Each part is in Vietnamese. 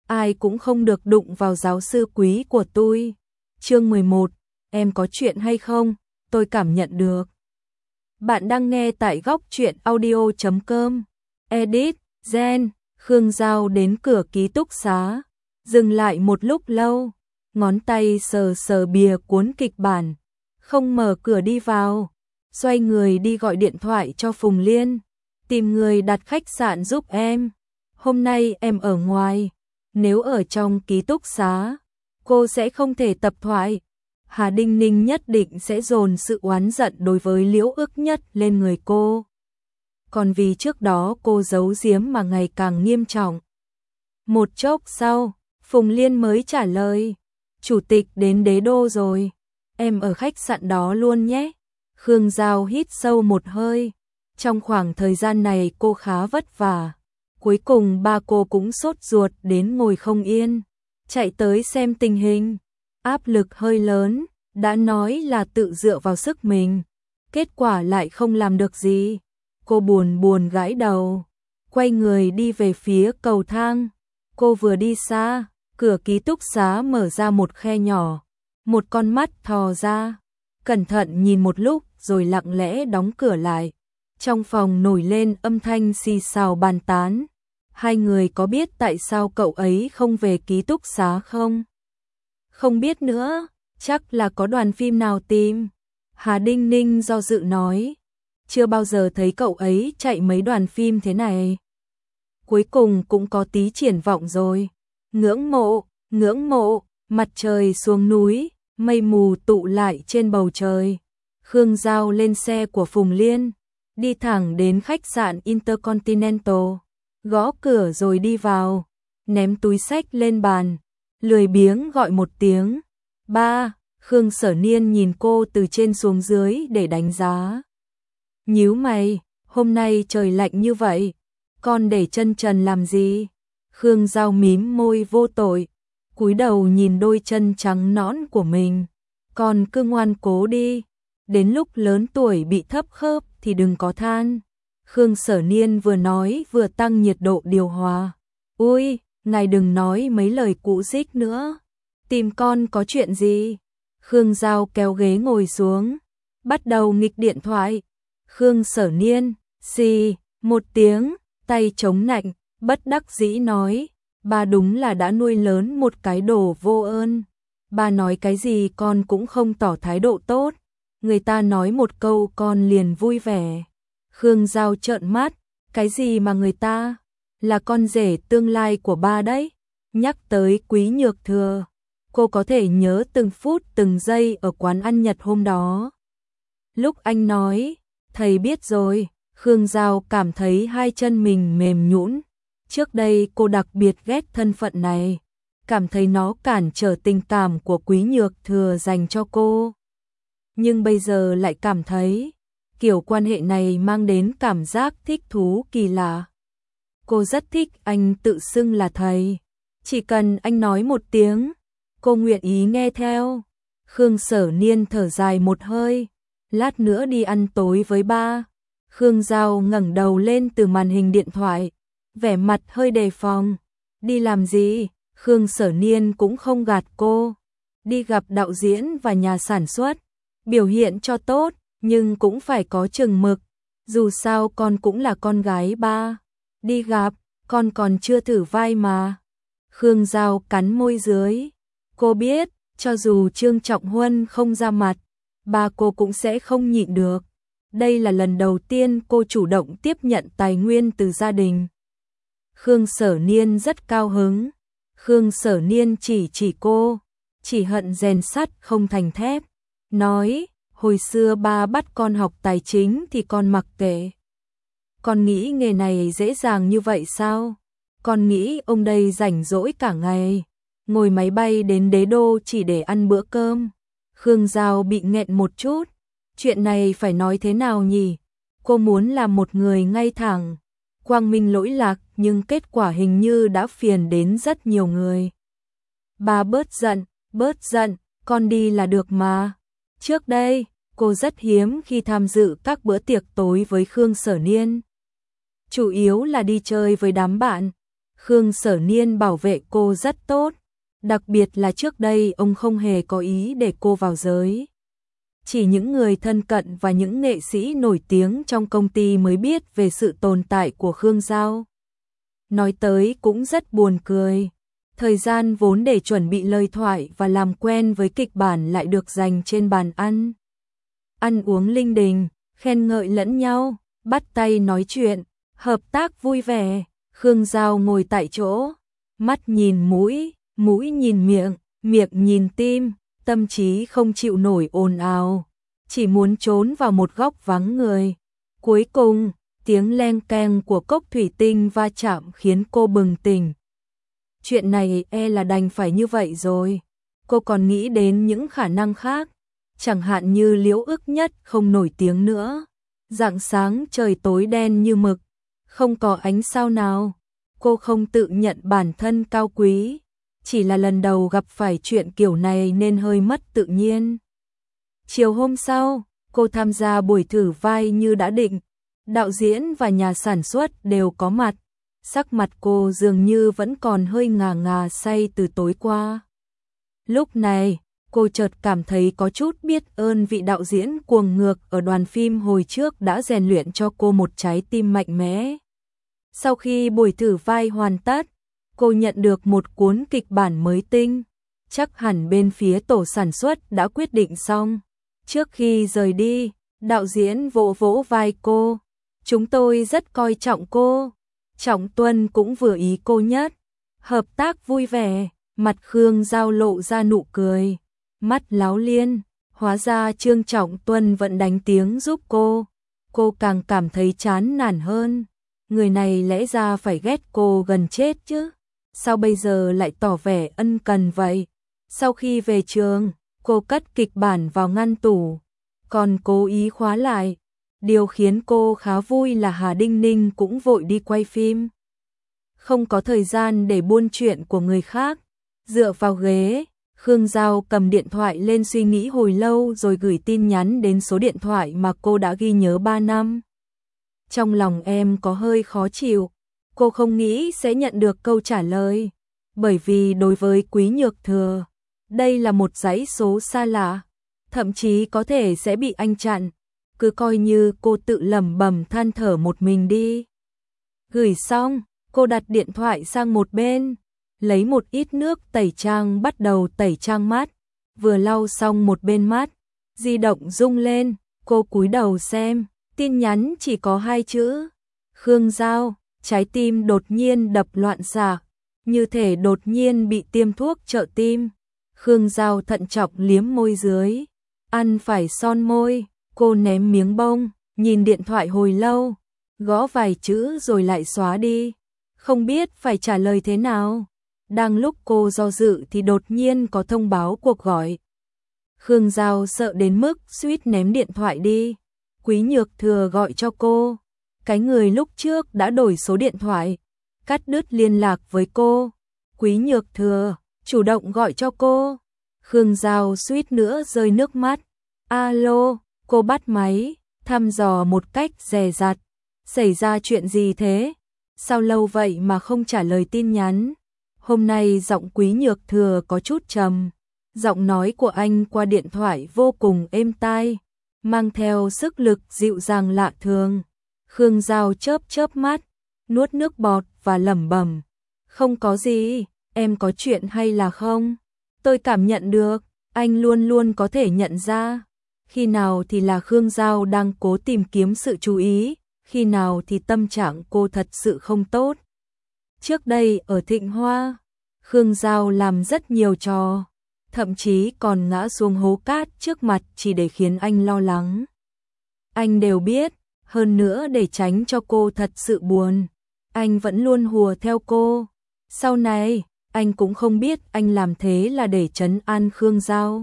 ai cũng không được đụng vào giáo sư quý của tôi. Chương 11, em có chuyện hay không? Tôi cảm nhận được. Bạn đang nghe tại góc truyện audio.com. Edit, Gen, Khương Giao đến cửa ký túc xá, dừng lại một lúc lâu, ngón tay sờ sờ bìa cuốn kịch bản, không mở cửa đi vào, xoay người đi gọi điện thoại cho Phùng Liên, tìm người đặt khách sạn giúp em. Hôm nay em ở ngoài, nếu ở trong ký túc xá, cô sẽ không thể tập thoại. Hà Đinh Ninh nhất định sẽ dồn sự oán giận đối với Liễu Ức Nhất lên người cô. Còn vì trước đó cô giấu giếm mà ngày càng nghiêm trọng. Một chốc sau, Phùng Liên mới trả lời, chủ tịch đến Đế Đô rồi, em ở khách sạn đó luôn nhé. Khương Giao hít sâu một hơi, trong khoảng thời gian này cô khá vất vả. Cuối cùng ba cô cũng sốt ruột đến ngồi không yên, chạy tới xem tình hình. Áp lực hơi lớn, đã nói là tự dựa vào sức mình, kết quả lại không làm được gì. Cô buồn buồn gãi đầu, quay người đi về phía cầu thang. Cô vừa đi xa, cửa ký túc xá mở ra một khe nhỏ, một con mắt thò ra, cẩn thận nhìn một lúc rồi lặng lẽ đóng cửa lại. Trong phòng nổi lên âm thanh xì xào bàn tán. Hai người có biết tại sao cậu ấy không về ký túc xá không? Không biết nữa, chắc là có đoàn phim nào tìm. Hà Đinh Ninh do dự nói, chưa bao giờ thấy cậu ấy chạy mấy đoàn phim thế này. Cuối cùng cũng có tí triển vọng rồi. Ngưỡng mộ, mặt trời xuống núi, mây mù tụ lại trên bầu trời. Khương Giao lên xe của Phùng Liên, đi thẳng đến khách sạn Intercontinental, gõ cửa rồi đi vào, ném túi xách lên bàn, lười biếng gọi một tiếng. Ba, Khương Sở Niên nhìn cô từ trên xuống dưới để đánh giá. Nhíu mày, hôm nay trời lạnh như vậy, con để chân trần làm gì? Khương Giao mím môi vô tội, cúi đầu nhìn đôi chân trắng nõn của mình. Con cứ ngoan cố đi, đến lúc lớn tuổi bị thấp khớp thì đừng có than. Khương Sở Niên vừa nói vừa tăng nhiệt độ điều hòa. Ui, ngài đừng nói mấy lời cũ dích nữa. Tìm con có chuyện gì? Khương Giao kéo ghế ngồi xuống, bắt đầu nghịch điện thoại. Khương Sở Niên, xì, một tiếng, tay chống nạnh, bất đắc dĩ nói, ba đúng là đã nuôi lớn một cái đồ vô ơn. Ba nói cái gì con cũng không tỏ thái độ tốt, người ta nói một câu con liền vui vẻ. Khương Giao trợn mắt, cái gì mà người ta, là con rể tương lai của ba đấy. Nhắc tới Quý Nhược Thừa, cô có thể nhớ từng phút từng giây ở quán ăn Nhật hôm đó. Lúc anh nói, thầy biết rồi, Khương Giao cảm thấy hai chân mình mềm nhũn. Trước đây cô đặc biệt ghét thân phận này, cảm thấy nó cản trở tình cảm của Quý Nhược Thừa dành cho cô. Nhưng bây giờ lại cảm thấy, kiểu quan hệ này mang đến cảm giác thích thú kỳ lạ. Cô rất thích anh tự xưng là thầy. Chỉ cần anh nói một tiếng, cô nguyện ý nghe theo. Khương Sở Niên thở dài một hơi, lát nữa đi ăn tối với ba. Khương Giao ngẩng đầu lên từ màn hình điện thoại, vẻ mặt hơi đề phòng. Đi làm gì? Khương Sở Niên cũng không gạt cô. Đi gặp đạo diễn và nhà sản xuất, biểu hiện cho tốt, nhưng cũng phải có chừng mực. Dù sao con cũng là con gái ba. Đi gặp, con còn chưa thử vai mà. Khương Giao cắn môi dưới. Cô biết, cho dù Trương Trọng Huân không ra mặt, ba cô cũng sẽ không nhịn được. Đây là lần đầu tiên cô chủ động tiếp nhận tài nguyên từ gia đình. Khương Sở Niên rất cao hứng. Khương Sở Niên chỉ cô, chỉ hận rèn sắt không thành thép. Nói, hồi xưa ba bắt con học tài chính thì con mặc kệ. Con nghĩ nghề này dễ dàng như vậy sao? Con nghĩ ông đây rảnh rỗi cả ngày, ngồi máy bay đến Đế Đô chỉ để ăn bữa cơm. Khương Giao bị nghẹn một chút. Chuyện này phải nói thế nào nhỉ? Cô muốn là một người ngay thẳng, quang minh lỗi lạc, nhưng kết quả hình như đã phiền đến rất nhiều người. Ba bớt giận, con đi là được mà. Trước đây, cô rất hiếm khi tham dự các bữa tiệc tối với Khương Sở Niên. Chủ yếu là đi chơi với đám bạn. Khương Sở Niên bảo vệ cô rất tốt, đặc biệt là trước đây ông không hề có ý để cô vào giới. Chỉ những người thân cận và những nghệ sĩ nổi tiếng trong công ty mới biết về sự tồn tại của Khương Giao. Nói tới cũng rất buồn cười. Thời gian vốn để chuẩn bị lời thoại và làm quen với kịch bản lại được dành trên bàn ăn. Ăn uống linh đình, khen ngợi lẫn nhau, bắt tay nói chuyện, hợp tác vui vẻ. Khương Giao ngồi tại chỗ, mắt nhìn mũi, mũi nhìn miệng, miệng nhìn tim, tâm trí không chịu nổi ồn ào, chỉ muốn trốn vào một góc vắng người. Cuối cùng, tiếng leng keng của cốc thủy tinh va chạm khiến cô bừng tỉnh. Chuyện này là đành phải như vậy rồi. Cô còn nghĩ đến những khả năng khác, chẳng hạn như Liễu Ức Nhất không nổi tiếng nữa. Rạng sáng trời tối đen như mực, không có ánh sao nào. Cô không tự nhận bản thân cao quý, chỉ là lần đầu gặp phải chuyện kiểu này nên hơi mất tự nhiên. Chiều hôm sau, cô tham gia buổi thử vai như đã định. Đạo diễn và nhà sản xuất đều có mặt. Sắc mặt cô dường như vẫn còn hơi ngà ngà say từ tối qua. Lúc này, cô chợt cảm thấy có chút biết ơn vị đạo diễn cuồng ngược ở đoàn phim hồi trước đã rèn luyện cho cô một trái tim mạnh mẽ. Sau khi buổi thử vai hoàn tất, cô nhận được một cuốn kịch bản mới tinh. Chắc hẳn bên phía tổ sản xuất đã quyết định xong. Trước khi rời đi, đạo diễn vỗ vỗ vai cô. Chúng tôi rất coi trọng cô. Trọng Tuân cũng vừa ý cô nhất. Hợp tác vui vẻ, mặt Khương Giao lộ ra nụ cười. Mắt láo liên, hóa ra Trương Trọng Tuân vẫn đánh tiếng giúp cô. Cô càng cảm thấy chán nản hơn. Người này lẽ ra phải ghét cô gần chết chứ. Sao bây giờ lại tỏ vẻ ân cần vậy? Sau khi về trường, cô cất kịch bản vào ngăn tủ, còn cố ý khóa lại. Điều khiến cô khá vui là Hà Đinh Ninh cũng vội đi quay phim. Không có thời gian để buôn chuyện của người khác. Dựa vào ghế, Khương Giao cầm điện thoại lên suy nghĩ hồi lâu rồi gửi tin nhắn đến số điện thoại mà cô đã ghi nhớ 3 năm. Trong lòng em có hơi khó chịu, cô không nghĩ sẽ nhận được câu trả lời. Bởi vì đối với Quý Nhược Thừa, đây là một dãy số xa lạ, thậm chí có thể sẽ bị anh chặn. Cứ coi như cô tự lẩm bẩm than thở một mình đi. Gửi xong, cô đặt điện thoại sang một bên, lấy một ít nước tẩy trang bắt đầu tẩy trang mắt. Vừa lau xong một bên mắt, di động rung lên, cô cúi đầu xem, tin nhắn chỉ có 2 chữ. Khương Giao, trái tim đột nhiên đập loạn xạ, như thể đột nhiên bị tiêm thuốc trợ tim. Khương Giao thận trọng liếm môi dưới, ăn phải son môi. Cô ném miếng bông, nhìn điện thoại hồi lâu, gõ vài chữ rồi lại xóa đi. Không biết phải trả lời thế nào. Đang lúc cô do dự thì đột nhiên có thông báo cuộc gọi. Khương Giao sợ đến mức suýt ném điện thoại đi. Quý Nhược Thừa gọi cho cô. Cái người lúc trước đã đổi số điện thoại, cắt đứt liên lạc với cô. Quý Nhược Thừa chủ động gọi cho cô. Khương Giao suýt nữa rơi nước mắt. Alo. Cô bắt máy, thăm dò một cách dè dặt. Xảy ra chuyện gì thế? Sao lâu vậy mà không trả lời tin nhắn? Hôm nay giọng Quý Nhược Thừa có chút trầm. Giọng nói của anh qua điện thoại vô cùng êm tai, mang theo sức lực dịu dàng lạ thường. Khương Giao chớp chớp mắt, nuốt nước bọt và lẩm bẩm. Không có gì, em có chuyện hay là không? Tôi cảm nhận được, anh luôn luôn có thể nhận ra. Khi nào thì là Khương Giao đang cố tìm kiếm sự chú ý, khi nào thì tâm trạng cô thật sự không tốt. Trước đây ở Thịnh Hoa, Khương Giao làm rất nhiều trò, thậm chí còn ngã xuống hố cát trước mặt chỉ để khiến anh lo lắng. Anh đều biết, hơn nữa để tránh cho cô thật sự buồn, anh vẫn luôn hùa theo cô. Sau này, anh cũng không biết anh làm thế là để trấn an Khương Giao,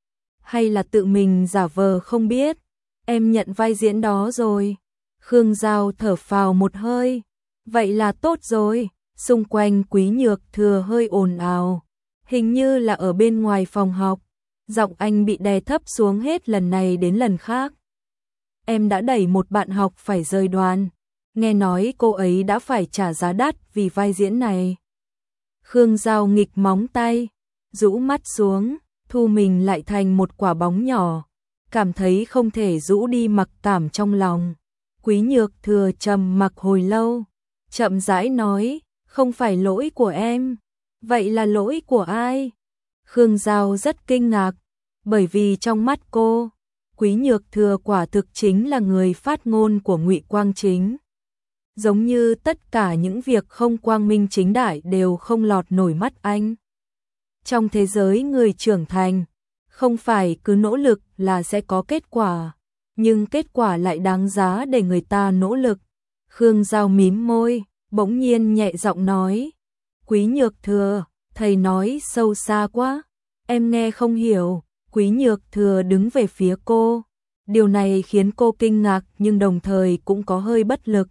hay là tự mình giả vờ không biết. Em nhận vai diễn đó rồi. Khương Giao thở phào một hơi. Vậy là tốt rồi. Xung quanh Quý Nhược Thừa hơi ồn ào, hình như là ở bên ngoài phòng học. Giọng anh bị đè thấp xuống hết lần này đến lần khác. Em đã đẩy một bạn học phải rời đoàn. Nghe nói cô ấy đã phải trả giá đắt vì vai diễn này. Khương Giao nghịch móng tay, rũ mắt xuống, thu mình lại thành một quả bóng nhỏ, cảm thấy không thể rũ đi mặc cảm trong lòng. Quý Nhược Thừa trầm mặc hồi lâu, chậm rãi nói, không phải lỗi của em, vậy là lỗi của ai? Khương Giao rất kinh ngạc, bởi vì trong mắt cô, Quý Nhược Thừa quả thực chính là người phát ngôn của Ngụy Quang Chính. Giống như tất cả những việc không quang minh chính đại đều không lọt nổi mắt anh. Trong thế giới người trưởng thành, không phải cứ nỗ lực là sẽ có kết quả, nhưng kết quả lại đáng giá để người ta nỗ lực. Khương Giao mím môi, bỗng nhiên nhẹ giọng nói, Quý Nhược Thừa, thầy nói sâu xa quá, em nghe không hiểu. Quý Nhược Thừa đứng về phía cô, điều này khiến cô kinh ngạc nhưng đồng thời cũng có hơi bất lực.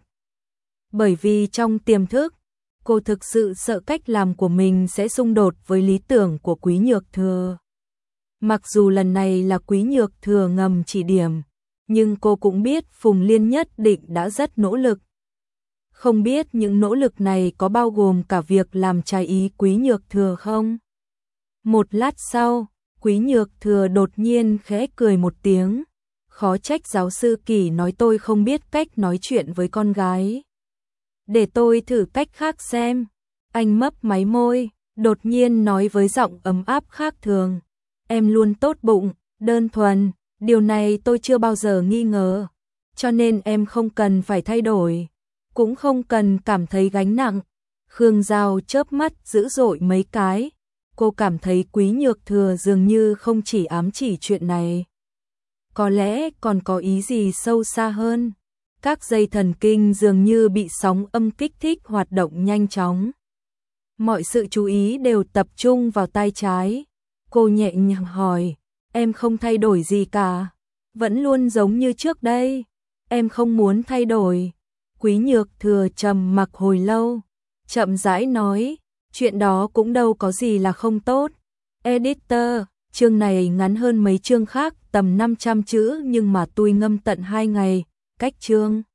Bởi vì trong tiềm thức, cô thực sự sợ cách làm của mình sẽ xung đột với lý tưởng của Quý Nhược Thừa. Mặc dù lần này là Quý Nhược Thừa ngầm chỉ điểm, nhưng cô cũng biết Phùng Liên nhất định đã rất nỗ lực. Không biết những nỗ lực này có bao gồm cả việc làm trái ý Quý Nhược Thừa không? Một lát sau, Quý Nhược Thừa đột nhiên khẽ cười một tiếng, khó trách giáo sư Kỳ nói tôi không biết cách nói chuyện với con gái. Để tôi thử cách khác xem. Anh mấp máy môi, đột nhiên nói với giọng ấm áp khác thường. Em luôn tốt bụng, đơn thuần, điều này tôi chưa bao giờ nghi ngờ. Cho nên em không cần phải thay đổi, cũng không cần cảm thấy gánh nặng. Khương Giao chớp mắt dữ dội mấy cái. Cô cảm thấy Quý Nhược Thừa dường như không chỉ ám chỉ chuyện này. Có lẽ còn có ý gì sâu xa hơn. Các dây thần kinh dường như bị sóng âm kích thích hoạt động nhanh chóng. Mọi sự chú ý đều tập trung vào tay trái. Cô nhẹ nhàng hỏi, em không thay đổi gì cả, vẫn luôn giống như trước đây. Em không muốn thay đổi. Quý Nhược Thừa trầm mặc hồi lâu, chậm rãi nói, chuyện đó cũng đâu có gì là không tốt. Editor, chương này ngắn hơn mấy chương khác, tầm 500 chữ nhưng mà tôi ngâm tận 2 ngày, cách chương.